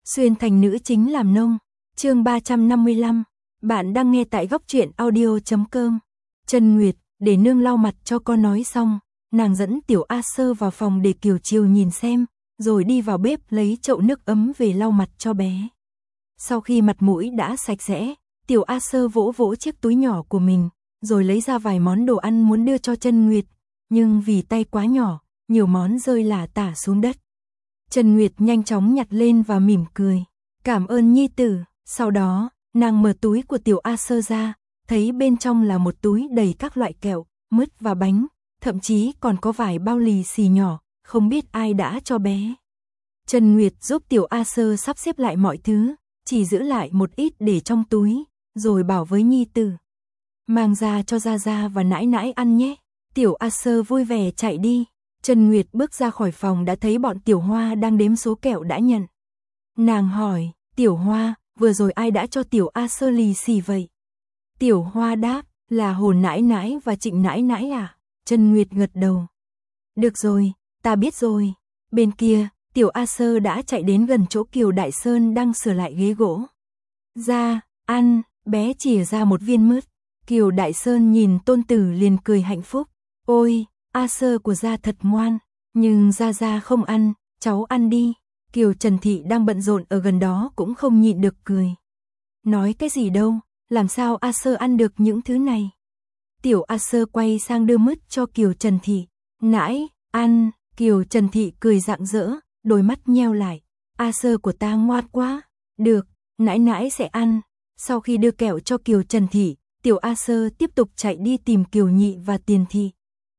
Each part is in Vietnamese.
Xuyên thành nữ chính làm nông. Chương 355. Bạn đang nghe tại góc truyện audio.com. Trần Nguyệt, để nương lau mặt cho con nói xong, nàng dẫn Tiểu A Sơ vào phòng để Kiều Chiều nhìn xem, rồi đi vào bếp lấy chậu nước ấm về lau mặt cho bé. Sau khi mặt mũi đã sạch sẽ, Tiểu A Sơ vỗ vỗ chiếc túi nhỏ của mình, rồi lấy ra vài món đồ ăn muốn đưa cho Trần Nguyệt, nhưng vì tay quá nhỏ, nhiều món rơi lả tả xuống đất. Trần Nguyệt nhanh chóng nhặt lên và mỉm cười. Cảm ơn nhi tử. Sau đó, nàng mở túi của Tiểu A Sơ ra, thấy bên trong là một túi đầy các loại kẹo, mứt và bánh, thậm chí còn có vài bao lì xì nhỏ, không biết ai đã cho bé. Trần Nguyệt giúp Tiểu A Sơ sắp xếp lại mọi thứ, chỉ giữ lại một ít để trong túi, rồi bảo với nhi tử: mang ra cho Gia Gia và nãi nãi ăn nhé. Tiểu A Sơ vui vẻ chạy đi. Trần Nguyệt bước ra khỏi phòng đã thấy bọn Tiểu Hoa đang đếm số kẹo đã nhận. Nàng hỏi, Tiểu Hoa, vừa rồi ai đã cho Tiểu A Sơ lì xì vậy? Tiểu Hoa đáp, là Hồn nãi nãi và Trịnh nãi nãi à? Trần Nguyệt gật đầu. Được rồi, ta biết rồi. Bên kia, Tiểu A Sơ đã chạy đến gần chỗ Kiều Đại Sơn đang sửa lại ghế gỗ. Ra, ăn, bé chìa ra một viên mứt. Kiều Đại Sơn nhìn tôn tử liền cười hạnh phúc. Ôi, A Sơ của Gia thật ngoan, nhưng Gia Gia không ăn, cháu ăn đi. Kiều Trần Thị đang bận rộn ở gần đó cũng không nhịn được cười. Nói cái gì đâu, làm sao A Sơ ăn được những thứ này? Tiểu A Sơ quay sang đưa mứt cho Kiều Trần Thị. Nãi, ăn. Kiều Trần Thị cười rạng rỡ, đôi mắt nheo lại. A Sơ của ta ngoan quá. Được, nãi nãi sẽ ăn. Sau khi đưa kẹo cho Kiều Trần Thị, Tiểu A Sơ tiếp tục chạy đi tìm Kiều Nhị và Tiền Thị.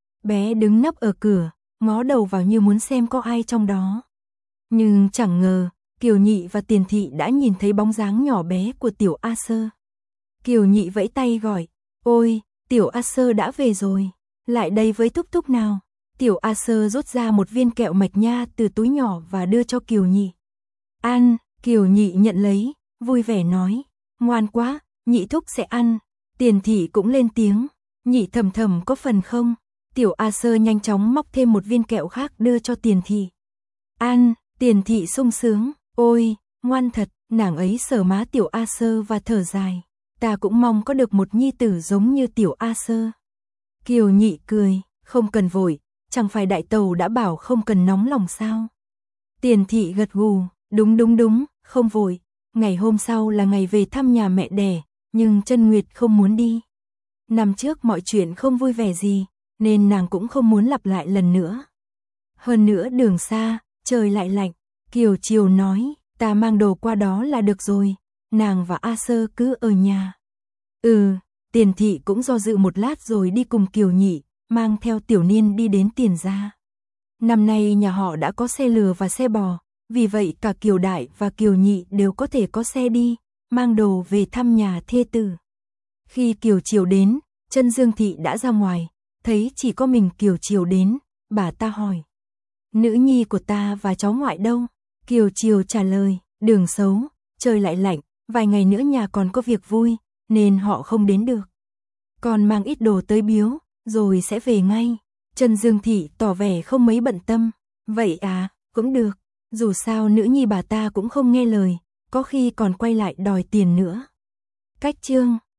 Bé đứng nấp ở cửa, ngó đầu vào như muốn xem có ai trong đó. Nhưng chẳng ngờ, Kiều Nhị và Tiền Thị đã nhìn thấy bóng dáng nhỏ bé của Tiểu A Sơ. Kiều Nhị vẫy tay gọi, ôi, Tiểu A Sơ đã về rồi, lại đây với thúc thúc nào. Tiểu A Sơ rút ra một viên kẹo mạch nha từ túi nhỏ và đưa cho Kiều Nhị. Ăn, Kiều Nhị nhận lấy, vui vẻ nói, ngoan quá, Nhị thúc sẽ ăn. Tiền Thị cũng lên tiếng, Nhị thầm thầm có phần không? Tiểu A Sơ nhanh chóng móc thêm một viên kẹo khác đưa cho Tiền Thị. Ăn, Tiền Thị sung sướng, ôi, ngoan thật, nàng ấy sờ má Tiểu A Sơ và thở dài. Ta cũng mong có được một nhi tử giống như Tiểu A Sơ. Kiều Nhị cười, không cần vội, chẳng phải đại tàu đã bảo không cần nóng lòng sao? Tiền Thị gật gù, đúng, không vội. Ngày hôm sau là ngày về thăm nhà mẹ đẻ, nhưng Trần Nguyệt không muốn đi. Năm trước mọi chuyện không vui vẻ gì, nên nàng cũng không muốn lặp lại lần nữa. Hơn nữa đường xa, trời lại lạnh, Kiều Chiều nói, ta mang đồ qua đó là được rồi, nàng và A Sơ cứ ở nhà. Tiền Thị cũng do dự một lát rồi đi cùng Kiều Nhị, mang theo Tiểu Niên đi đến Tiền gia. Năm nay nhà họ đã có xe lừa và xe bò, vì vậy cả Kiều Đại và Kiều Nhị đều có thể có xe đi, mang đồ về thăm nhà thê tử. Khi Kiều Chiều đến, Trân Dương Thị đã ra ngoài, thấy chỉ có mình Kiều Chiều đến, bà ta hỏi. Nữ nhi của ta và cháu ngoại đâu? Kiều Chiều trả lời, đường xấu, trời lại lạnh, vài ngày nữa nhà còn có việc vui, nên họ không đến được. Còn mang ít đồ tới biếu, rồi sẽ về ngay. Trân Dương Thị tỏ vẻ không mấy bận tâm. Vậy à, cũng được, dù sao nữ nhi bà ta cũng không nghe lời, có khi còn quay lại đòi tiền nữa. Cách chương